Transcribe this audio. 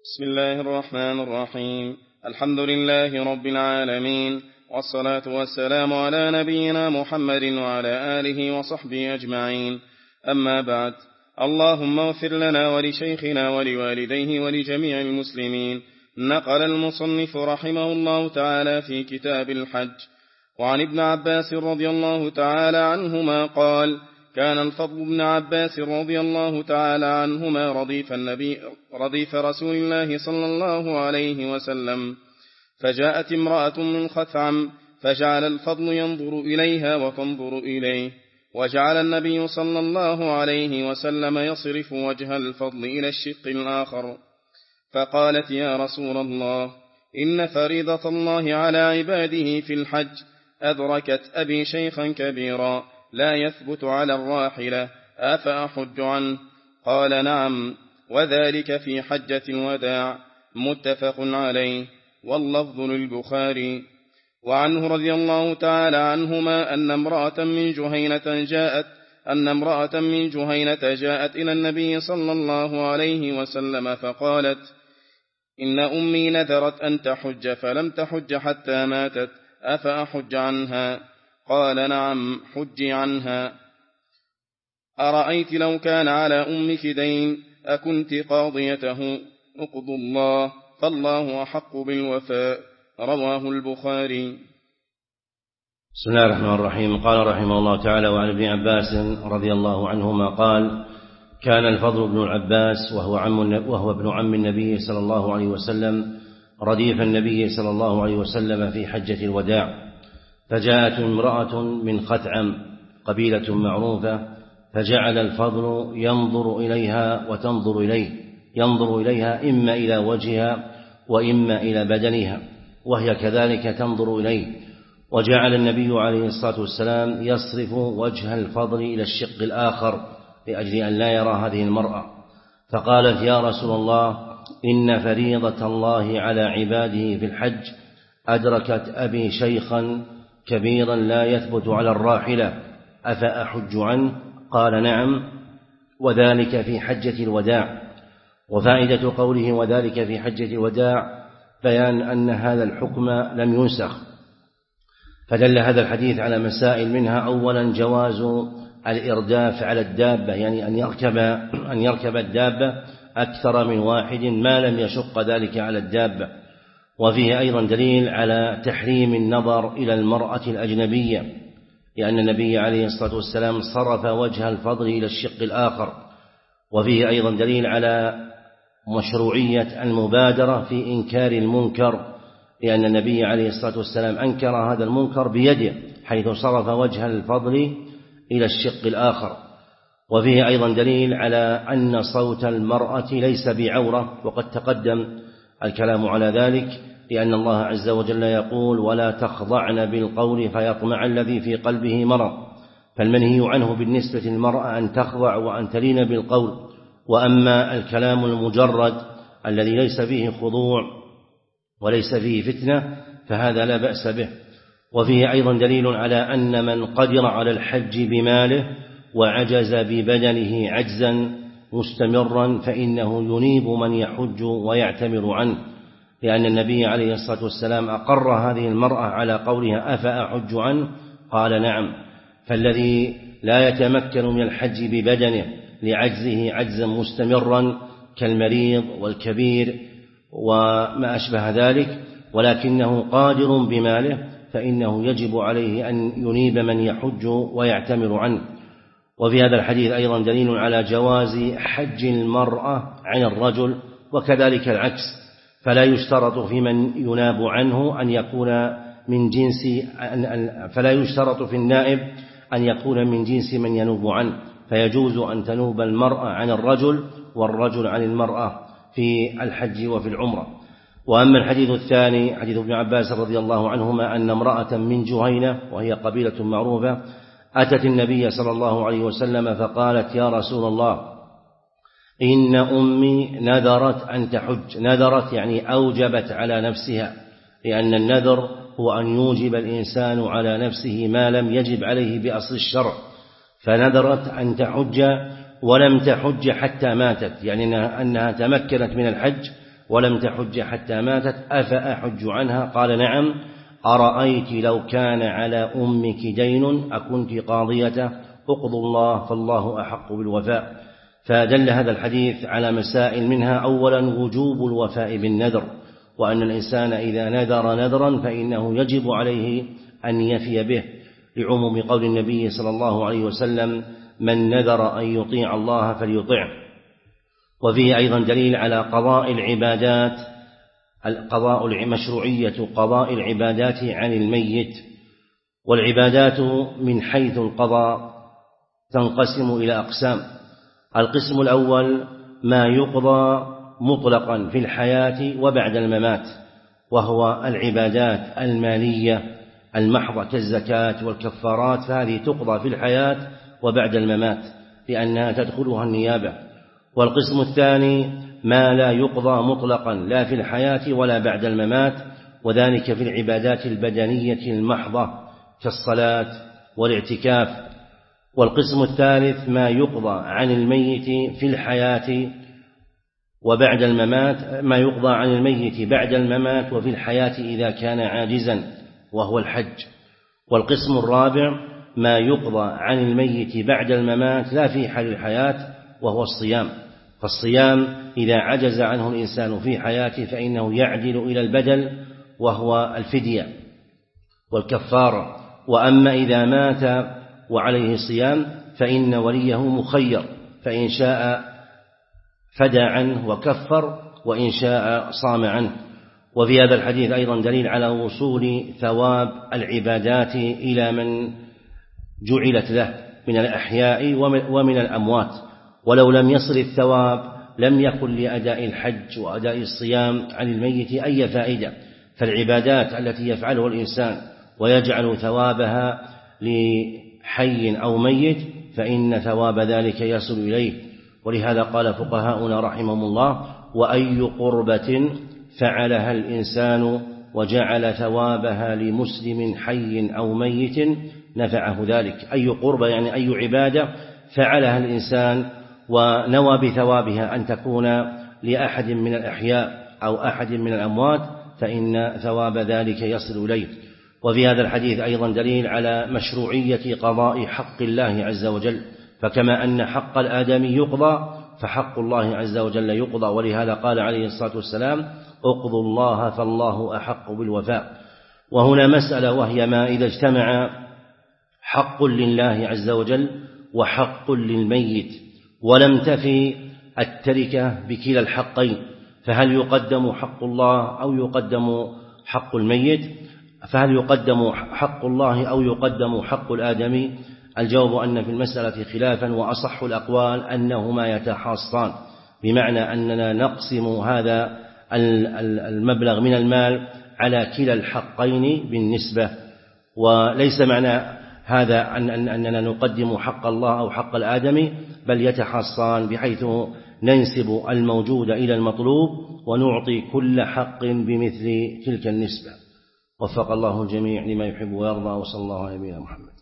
بسم الله الرحمن الرحيم. الحمد لله رب العالمين، والصلاة والسلام على نبينا محمد وعلى آله وصحبه أجمعين. أما بعد، اللهم اغفر لنا ولشيخنا ولوالديه ولجميع المسلمين. نقل المصنف رحمه الله تعالى في كتاب الحج وعن ابن عباس رضي الله تعالى عنهما قال: كان الفضل بن عباس رضي الله تعالى عنهما رديف رسول الله صلى الله عليه وسلم، فجاءت امرأة من خثعم فجعل الفضل ينظر إليها وتنظر إليه، وجعل النبي صلى الله عليه وسلم يصرف وجه الفضل إلى الشق الآخر، فقالت: يا رسول الله، إن فريضة الله على عباده في الحج أدركت أبي شيخا كبيرا لا يثبت على الراحلة، أفأحج عنه؟ قال: نعم، وذلك في حجة الوداع. متفق عليه، واللفظ للبخاري. وعنه رضي الله تعالى عنهما أن امرأة من جهينة جاءت إلى النبي صلى الله عليه وسلم فقالت: إن أمي نذرت أن تحج فلم تحج حتى ماتت، أفأحج عنها؟ قال: نعم، حجي عنها. أرأيت لو كان على أمك دين أكنت قاضيته؟ اقض الله، فالله أحق بالوفاء. رواه البخاري. بسم الله الرحمن الرحيم. قال رحمه الله تعالى: وعن ابن عباس رضي الله عنهما قال: كان الفضل بن العباس وهو ابن عم النبي صلى الله عليه وسلم رديف النبي صلى الله عليه وسلم في حجة الوداع، فجاءت امرأة من خثعم قبيلة معروفة، فجعل الفضل ينظر إليها وتنظر إليه، ينظر إليها إما إلى وجهها وإما إلى بدنها، وهي كذلك تنظر إليه، وجعل النبي عليه الصلاة والسلام يصرف وجه الفضل إلى الشق الآخر لأجل أن لا يرى هذه المرأة، فقالت: يا رسول الله، إن فريضة الله على عباده في الحج أدركت أبي شيخا كبيرا لا يثبت على الراحلة، أفأحج عنه؟ قال: نعم، وذلك في حجة الوداع. وفائدة قوله وذلك في حجة الوداع بيان أن هذا الحكم لم ينسخ، فدل هذا الحديث على مسائل، منها أولا جواز الإرداف على الدابة، يعني أن يركب الدابة أكثر من واحد ما لم يشق ذلك على الدابة. وفيه أيضا دليل على تحريم النظر إلى المرأة الأجنبية، لأن النبي عليه الصلاة والسلام صرف وجه الفضل إلى الشق الآخر. وفيه أيضا دليل على مشروعية المبادرة في إنكار المنكر، لأن النبي عليه الصلاة والسلام أنكر هذا المنكر بيده حيث صرف وجه الفضل إلى الشق الآخر. وفيه أيضا دليل على أن صوت المرأة ليس بعورة، وقد تقدم الكلام على ذلك، لأن الله عز وجل يقول: ولا تخضعن بالقول فيطمع الذي في قلبه مرض، فالمنهي عنه بالنسبة للمرأة أن تخضع وأن تلين بالقول. وأما الكلام المجرد الذي ليس فيه خضوع وليس فيه فتنة فهذا لا بأس به. وفيه أيضا دليل على أن من قدر على الحج بماله وعجز ببدنه عجزا مستمرا فإنه ينيب من يحج ويعتمر عنه، لأن النبي عليه الصلاة والسلام أقر هذه المرأة على قولها: أفأحج عنه؟ قال: نعم. فالذي لا يتمكن من الحج ببدنه لعجزه عجزا مستمرا كالمريض والكبير وما أشبه ذلك، ولكنه قادر بماله، فإنه يجب عليه أن ينيب من يحج ويعتمر عنه. وفي هذا الحديث أيضا دليل على جواز حج المرأة عن الرجل، وكذلك العكس، فلا يشترط في من يناب عنه أن يكون من جنس فلا يشترط في النائب أن يكون من جنس من ينوب عنه، فيجوز أن تنوب المرأة عن الرجل والرجل عن المرأة في الحج وفي العمرة. وأما الحديث الثاني حديث ابن عباس رضي الله عنهما أن امرأة من جهينة وهي قبيلة معروفة أتت النبي صلى الله عليه وسلم فقالت: يا رسول الله، إن أمي نذرت أن تحج. نذرت يعني أوجبت على نفسها، لأن النذر هو أن يوجب الإنسان على نفسه ما لم يجب عليه بأصل الشرع، فنذرت أن تحج ولم تحج حتى ماتت، يعني أنها تمكنت من الحج ولم تحج حتى ماتت أفأحج عنها؟ قال نعم. أرأيت لو كان على أمك دين أكنت قاضيته؟ اقضوا الله فالله أحق بالوفاء. فدل هذا الحديث على مسائل، منها أولا وجوب الوفاء بالنذر، وأن الإنسان إذا نذر نذرا فإنه يجب عليه أن يفي به، لعموم قول النبي صلى الله عليه وسلم: من نذر أن يطيع الله فليطعه. وفيه أيضا دليل على قضاء العبادات، مشروعية قضاء العبادات عن الميت. والعبادات من حيث القضاء تنقسم إلى أقسام. القسم الأول ما يقضى مطلقا في الحياة وبعد الممات، وهو العبادات المالية المحضة كالزكاة والكفارات، فهذه تقضى في الحياة وبعد الممات لأنها تدخلها النيابة. والقسم الثاني ما لا يقضى مطلقا لا في الحياة ولا بعد الممات، وذلك في العبادات البدنية المحضة كالصلاة والاعتكاف. والقسم الثالث ما يقضى عن الميت في الحياة وبعد الممات، ما يقضى عن الميت بعد الممات وفي الحياة إذا كان عاجزا، وهو الحج. والقسم الرابع ما يقضى عن الميت بعد الممات لا في حال الحياة، وهو الصيام. فالصيام إذا عجز عنه الإنسان في حياته فإنه يعدل إلى البدل، وهو الفدية والكفارة. وأما إذا مات وعليه صيام فإن وليه مخير، فإن شاء فدى عنه وكفر، وإن شاء صام عنه. وفي هذا الحديث أيضا دليل على وصول ثواب العبادات إلى من جعلت له من الأحياء ومن الأموات، ولو لم يصل الثواب لم يكن لأداء الحج وأداء الصيام عن الميت أي فائدة. فالعبادات التي يفعلها الإنسان ويجعل ثوابها لحي أو ميت فإن ثواب ذلك يصل إليه. ولهذا قال فقهاؤنا رحمهم الله: وأي قربة فعلها الإنسان وجعل ثوابها لمسلم حي أو ميت نفعه ذلك. أي قربة يعني أي عبادة فعلها الإنسان ونوى بثوابها أن تكون لأحد من الأحياء أو أحد من الأموات فإن ثواب ذلك يصل إليه. وفي هذا الحديث أيضا دليل على مشروعية قضاء حق الله عز وجل، فكما أن حق الآدمي يقضى فحق الله عز وجل يقضى. ولهذا قال عليه الصلاة والسلام: اقضوا الله فالله أحق بالوفاء. وهنا مسألة، وهي ما إذا اجتمع حق لله عز وجل وحق للميت ولم تفي التركة بكلا الحقين، فهل يقدم حق الله أو يقدم حق الميت؟ فهل يقدم حق الله أو يقدم حق الآدمي؟ الجواب أن في المسألة خلافا، وأصح الأقوال أنهما يتحاصان، بمعنى أننا نقسم هذا المبلغ من المال على كلا الحقين بالنسبة، وليس معنى هذا أننا نقدم حق الله أو حق الآدمي، بل يتحاصان بحيث ننسب الموجود إلى المطلوب ونعطي كل حق بمثل تلك النسبة. وفق الله الجميع لما يحب ويرضى، وصلى الله على نبينا محمد.